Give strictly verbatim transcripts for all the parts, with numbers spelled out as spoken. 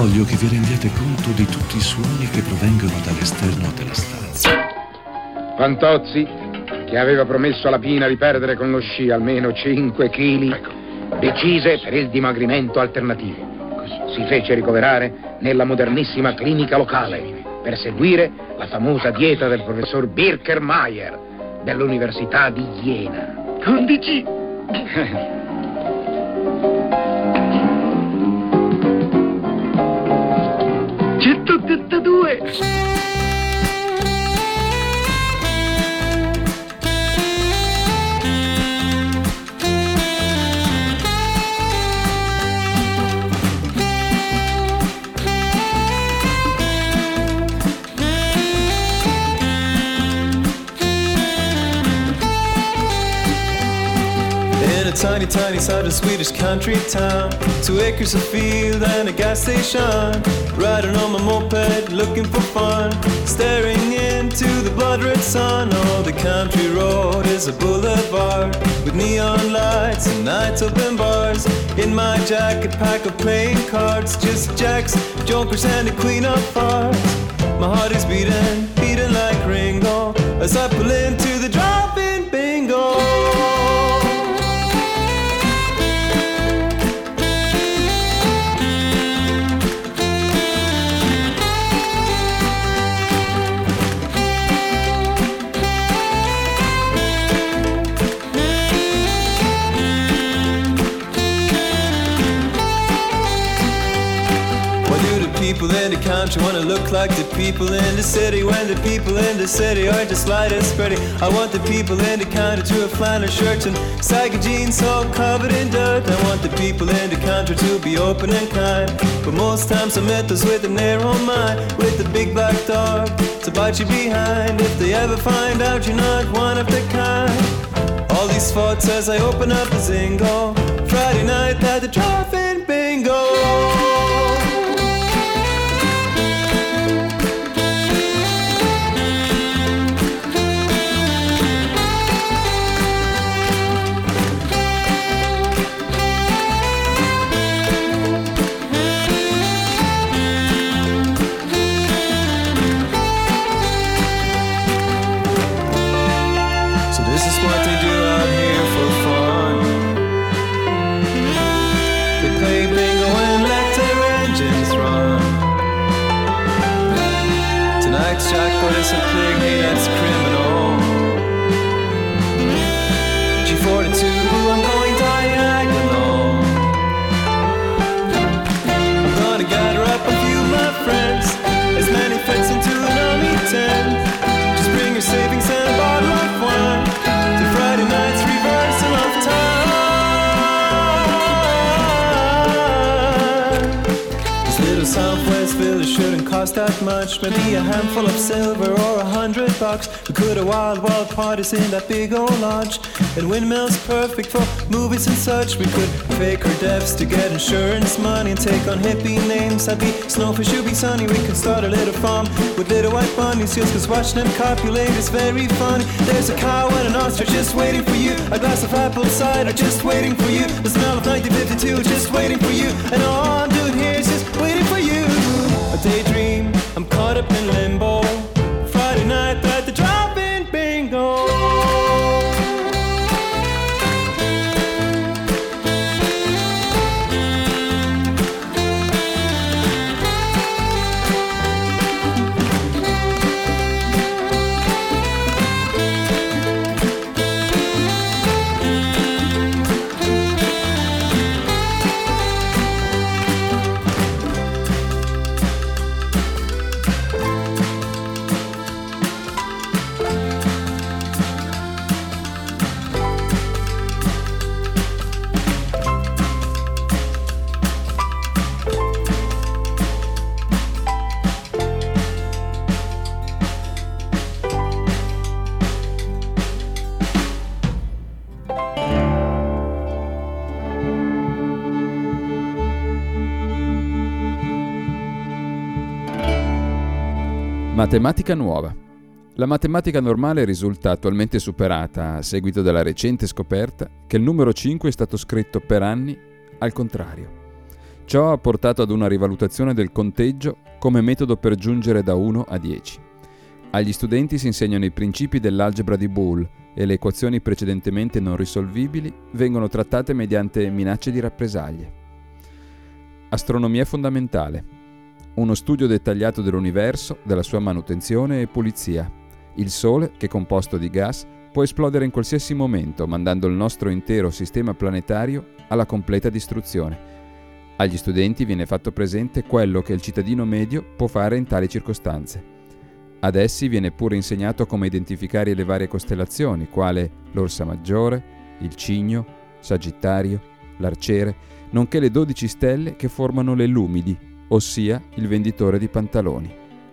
Voglio che vi rendiate conto di tutti i suoni che provengono dall'esterno della stanza. Fantozzi, che aveva promesso alla Pina di perdere con lo sci almeno cinque chili, decise per il dimagrimento alternativo. Si fece ricoverare nella modernissima clinica locale per seguire la famosa dieta del professor Birkermeier dell'Università di Jena. Undici! centottantadue! Tiny, tiny southern Swedish country town. Two acres of field and a gas station. Riding on my moped, looking for fun. Staring into the blood red sun. Oh, the country road is a boulevard with neon lights and night open bars. In my jacket pack of playing cards, just jacks, jokers and the queen of hearts. My heart is beating, beating like Ringo as I pull into the drop-in bingo. People in the country wanna look like the people in the city, when the people in the city are just light and spready. I want the people in the country to have flannel shirts and saggy jeans all covered in dirt. I want the people in the country to be open and kind, but most times I met those with a narrow mind, with the big black dog to bite you behind if they ever find out you're not one of the kind. All these thoughts as I open up the Zingo, Friday night at the drive-in bingo. Jackpot is a pig, hey, that's criminal. G forty-two, I'm going diagonal. I'm gonna gather up a few of my friends, as many fits into an army tent. Just bring your savings and a bottle of wine to Friday night's reversal of time. This little Southwest village shouldn't cost that much, maybe a handful of silver or a hundred bucks. We could have wild, wild parties in that big old lodge, and windmills perfect for movies and such. We could fake our deaths to get insurance money and take on hippie names. I'd be Snowfish, you'd be Sunny. We could start a little farm with little white bunnies, just cause watching them copulate is very funny. There's a cow and an ostrich just waiting for you, a glass of apple cider just waiting for you, the smell of nineteen fifty-two just waiting for you, and all I'm doing here is just waiting for you. A daydream, I'm caught up in limbo. Friday night at the drive-in bingo. Matematica nuova. La matematica normale risulta attualmente superata a seguito della recente scoperta che il numero cinque è stato scritto per anni al contrario. Ciò ha portato ad una rivalutazione del conteggio come metodo per giungere da uno a dieci. Agli studenti si insegnano i principi dell'algebra di Boole e le equazioni precedentemente non risolvibili vengono trattate mediante minacce di rappresaglie. Astronomia fondamentale. Uno studio dettagliato dell'universo, della sua manutenzione e pulizia. Il Sole, che è composto di gas, può esplodere in qualsiasi momento, mandando il nostro intero sistema planetario alla completa distruzione. Agli studenti viene fatto presente quello che il cittadino medio può fare in tali circostanze. Ad essi viene pure insegnato come identificare le varie costellazioni, quale l'Orsa Maggiore, il Cigno, Sagittario, l'Arciere, nonché le dodici stelle che formano le Lumidi, ossia il venditore di pantaloni.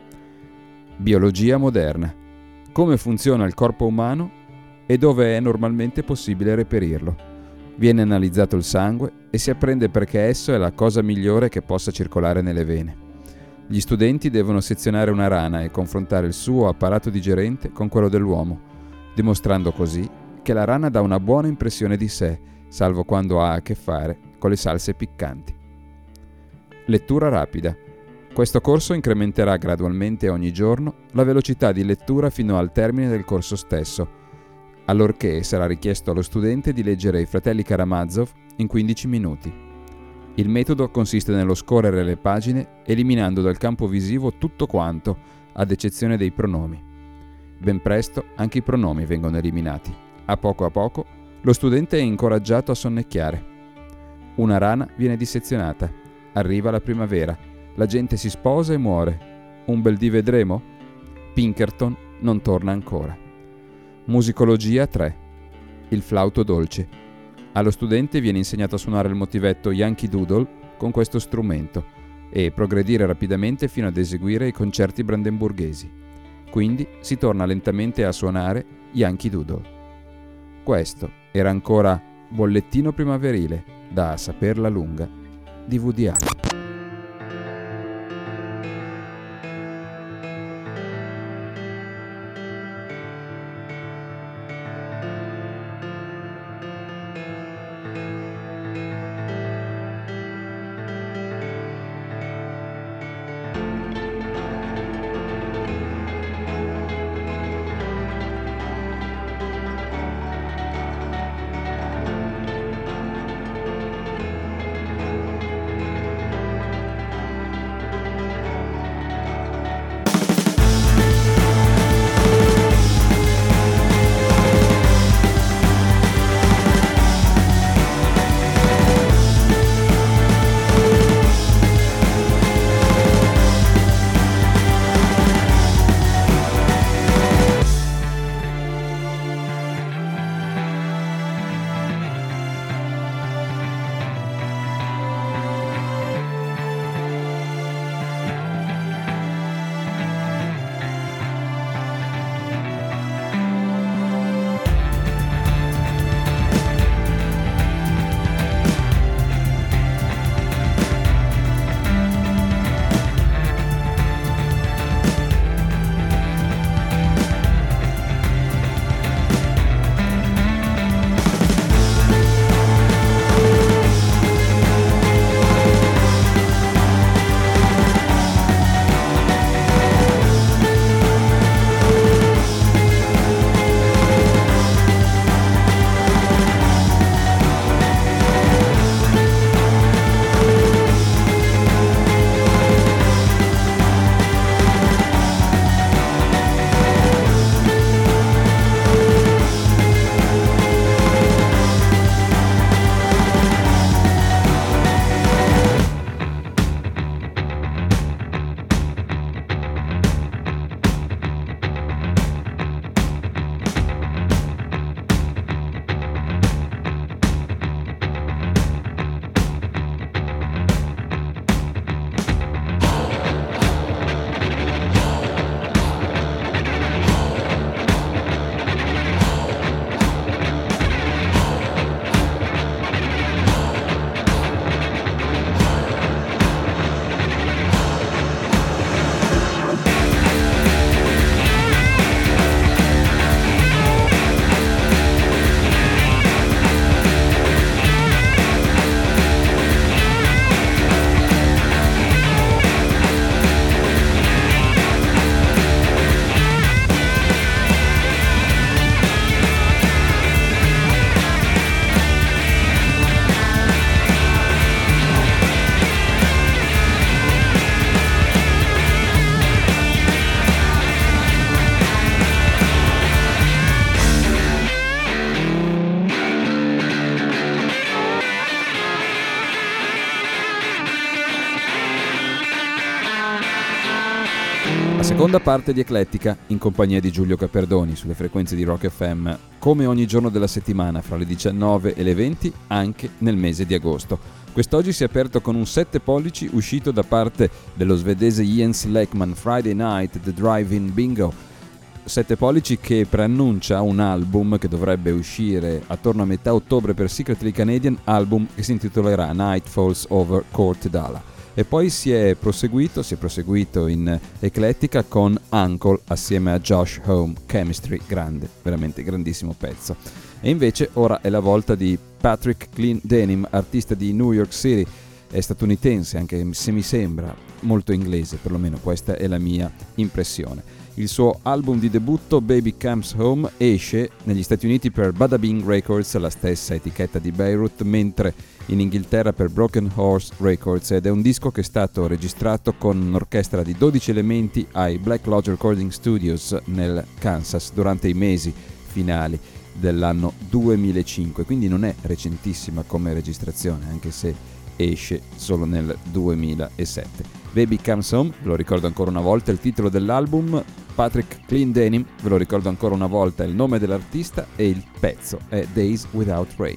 Biologia moderna. Come funziona il corpo umano e dove è normalmente possibile reperirlo. Viene analizzato il sangue e si apprende perché esso è la cosa migliore che possa circolare nelle vene. Gli studenti devono sezionare una rana e confrontare il suo apparato digerente con quello dell'uomo, dimostrando così che la rana dà una buona impressione di sé, salvo quando ha a che fare con le salse piccanti. Lettura rapida. Questo corso incrementerà gradualmente ogni giorno la velocità di lettura fino al termine del corso stesso, allorché sarà richiesto allo studente di leggere I Fratelli Karamazov in quindici minuti. Il metodo consiste nello scorrere le pagine eliminando dal campo visivo tutto quanto, ad eccezione dei pronomi. Ben presto anche i pronomi vengono eliminati. A poco a poco lo studente è incoraggiato a sonnecchiare. Una rana viene dissezionata. Arriva la primavera. La gente si sposa e muore. Un bel dì vedremo? Pinkerton non torna ancora. Musicologia tre. Il flauto dolce. Allo studente viene insegnato a suonare il motivetto Yankee Doodle con questo strumento e progredire rapidamente fino ad eseguire i concerti brandenburghesi. Quindi si torna lentamente a suonare Yankee Doodle. Questo era ancora Bollettino primaverile da A saperla lunga di Woody Allen. seconda parte di Eclettica, in compagnia di Giulio Caperdoni, sulle frequenze di Rock F M, come ogni giorno della settimana, fra le diciannove e le venti, anche nel mese di agosto. Quest'oggi si è aperto con un sette pollici uscito da parte dello svedese Jens Lekman, Friday Night, The Drive-In Bingo. sette pollici che preannuncia un album che dovrebbe uscire attorno a metà ottobre per Secretly Canadian, album che si intitolerà Night Falls Over Court Dala. E poi si è proseguito, si è proseguito in Eclettica con Uncle assieme a Josh Homme, Chemistry, grande, veramente grandissimo pezzo. E invece ora è la volta di Patrick Clendenim, artista di New York City, è statunitense, anche se mi sembra molto inglese, perlomeno questa è la mia impressione. Il suo album di debutto Baby Comes Home esce negli Stati Uniti per Bada Bing Records, la stessa etichetta di Beirut, mentre in Inghilterra per Broken Horse Records, ed è un disco che è stato registrato con un'orchestra di dodici elementi ai Black Lodge Recording Studios nel Kansas durante i mesi finali dell'anno duemilacinque, quindi non è recentissima come registrazione, anche se esce solo nel duemilasette. Baby Comes Home, ve lo ricordo ancora una volta, il titolo dell'album. Patrick Clendenim, ve lo ricordo ancora una volta, il nome dell'artista, e il pezzo è Days Without Rain.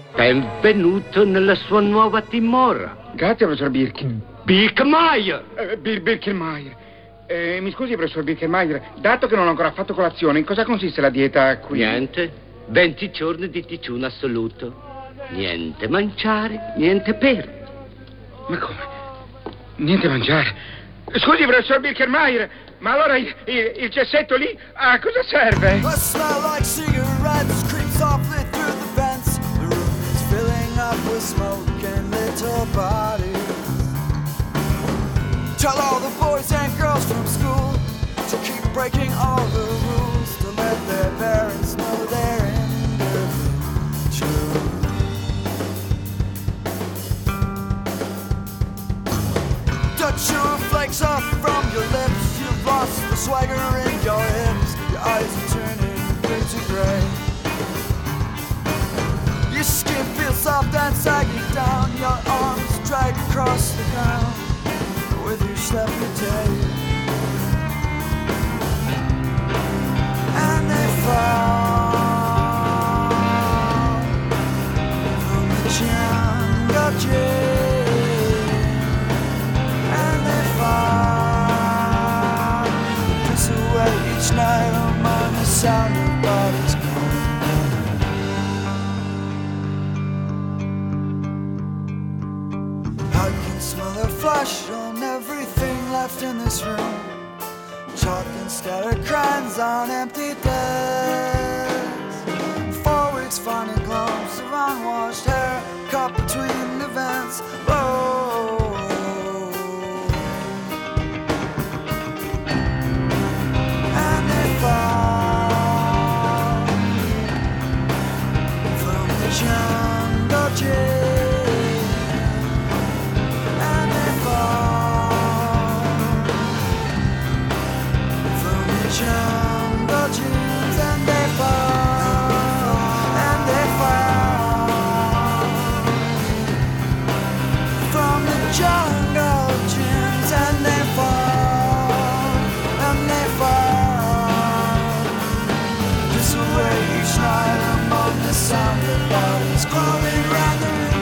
Benvenuto nella sua nuova dimora. Grazie, professor Birkin. Birkmeier! Eh, Bir- Birkelmeier. Eh, mi scusi, professor Birkelmeier, dato che non ho ancora fatto colazione, in cosa consiste la dieta qui? Niente. venti giorni di digiuno assoluto. Niente mangiare, niente bere. Ma come? Niente mangiare? Scusi, professor Birkelmeier, ma allora il, il, il cessetto lì a cosa serve? The smell like cigarettes creeps softly through the vents. The room is filling up with smoke and little bodies. Tell all the boys and girls from school to keep breaking all the rules, to let their parents know they're in the true. Touch your flakes off from your lips. You've lost the swagger in your hips. Your eyes are turning blue to gray. Your skin feels soft and saggy down. Your arms drag across the ground with your sleepy tail. And they fall from the jungle jail. And they fall, piss away each night among the sound of bodies gone. I can smell their flesh on everything left in this room. Chalk and scattered crayons on empty desks. Four weeks finding clumps of unwashed hair caught between events. Oh. And they fall from the jungle jail. And they fall from the jungle jeans. And they fall, and they fall from the jungle jeans. And they fall, and they fall just away each night among the sound of bodies crawling round the room.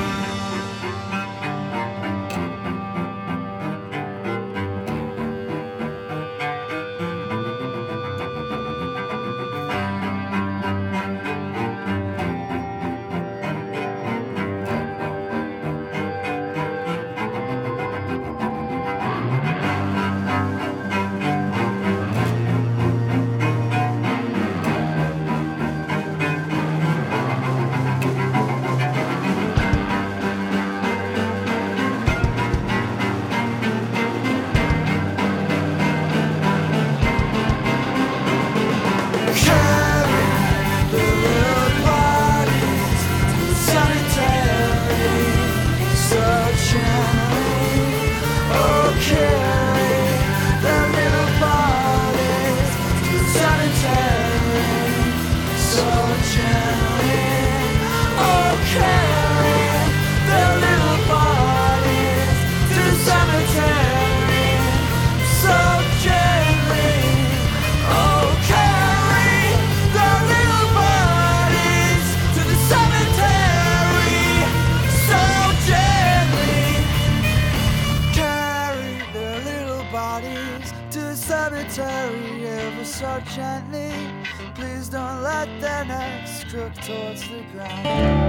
Ever so gently, please don't let their necks crook towards the ground.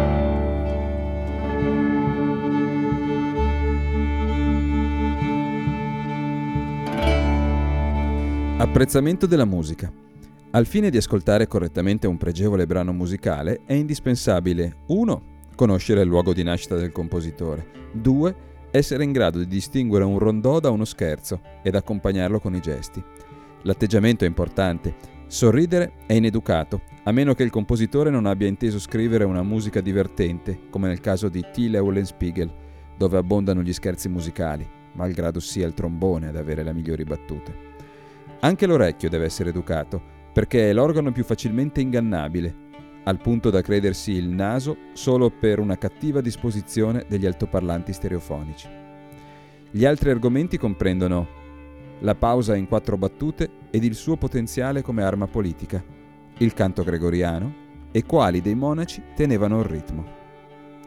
Apprezzamento della musica. Al fine di ascoltare correttamente un pregevole brano musicale è indispensabile uno Conoscere il luogo di nascita del compositore. due Essere in grado di distinguere un rondò da uno scherzo ed accompagnarlo con i gesti. L'atteggiamento è importante. Sorridere è ineducato, a meno che il compositore non abbia inteso scrivere una musica divertente, come nel caso di Till Eulenspiegel, dove abbondano gli scherzi musicali, malgrado sia il trombone ad avere le migliori battute. Anche l'orecchio deve essere educato, perché è l'organo più facilmente ingannabile, al punto da credersi il naso solo per una cattiva disposizione degli altoparlanti stereofonici. Gli altri argomenti comprendono la pausa in quattro battute ed il suo potenziale come arma politica, il canto gregoriano e quali dei monaci tenevano il ritmo.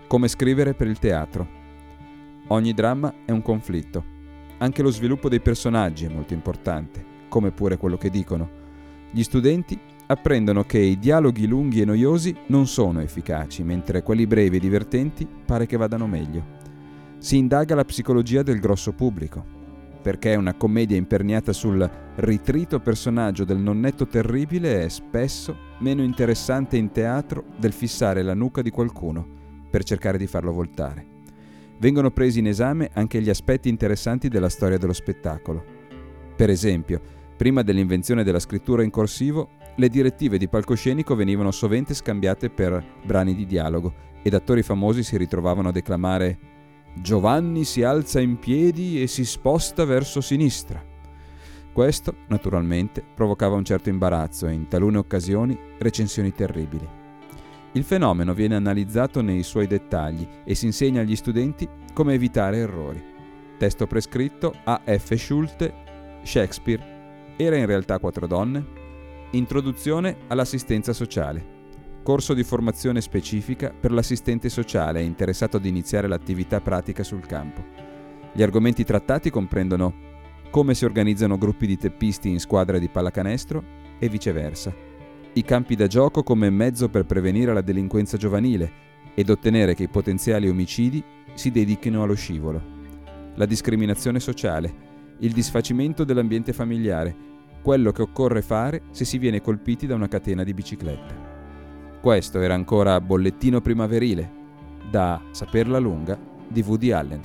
Come scrivere per il teatro. Ogni dramma è un conflitto. Anche lo sviluppo dei personaggi è molto importante, come pure quello che dicono. Gli studenti apprendono che i dialoghi lunghi e noiosi non sono efficaci, mentre quelli brevi e divertenti pare che vadano meglio. Si indaga la psicologia del grosso pubblico, perché una commedia imperniata sul ritrito personaggio del nonnetto terribile è spesso meno interessante in teatro del fissare la nuca di qualcuno per cercare di farlo voltare. Vengono presi in esame anche gli aspetti interessanti della storia dello spettacolo. Per esempio, prima dell'invenzione della scrittura in corsivo, le direttive di palcoscenico venivano sovente scambiate per brani di dialogo ed attori famosi si ritrovavano a declamare «Giovanni si alza in piedi e si sposta verso sinistra». Questo, naturalmente, provocava un certo imbarazzo e in talune occasioni recensioni terribili. Il fenomeno viene analizzato nei suoi dettagli e si insegna agli studenti come evitare errori. Testo prescritto A F Schulte, Shakespeare. Era in realtà quattro donne? Introduzione all'assistenza sociale. Corso di formazione specifica per l'assistente sociale interessato ad iniziare l'attività pratica sul campo. Gli argomenti trattati comprendono come si organizzano gruppi di teppisti in squadre di pallacanestro e viceversa. I campi da gioco come mezzo per prevenire la delinquenza giovanile ed ottenere che i potenziali omicidi si dedichino allo scivolo. La discriminazione sociale, il disfacimento dell'ambiente familiare, quello che occorre fare se si viene colpiti da una catena di biciclette. Questo era ancora Bollettino primaverile, da Saperla lunga di Woody Allen.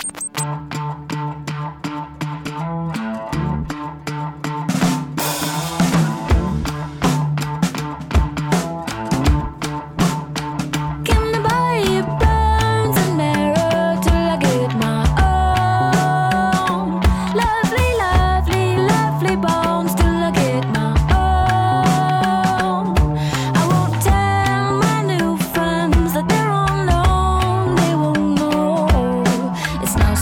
It's not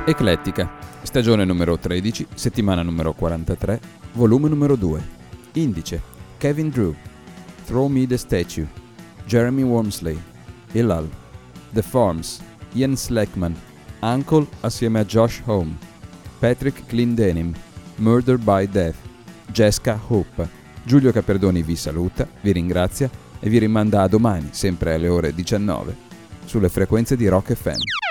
Eclettica, stagione numero tredici, settimana numero quarantatré, volume numero due. Indice, Kevin Drew, Throw Me the Statue, Jeremy Wormsley, Hillel, The Forms, Ian Slackman, Uncle assieme a Josh Home, Patrick Clendenim, Murder by Death, Jessica Hope. Giulio Caperdoni vi saluta, vi ringrazia e vi rimanda a domani, sempre alle ore diciannove, sulle frequenze di Rock F M.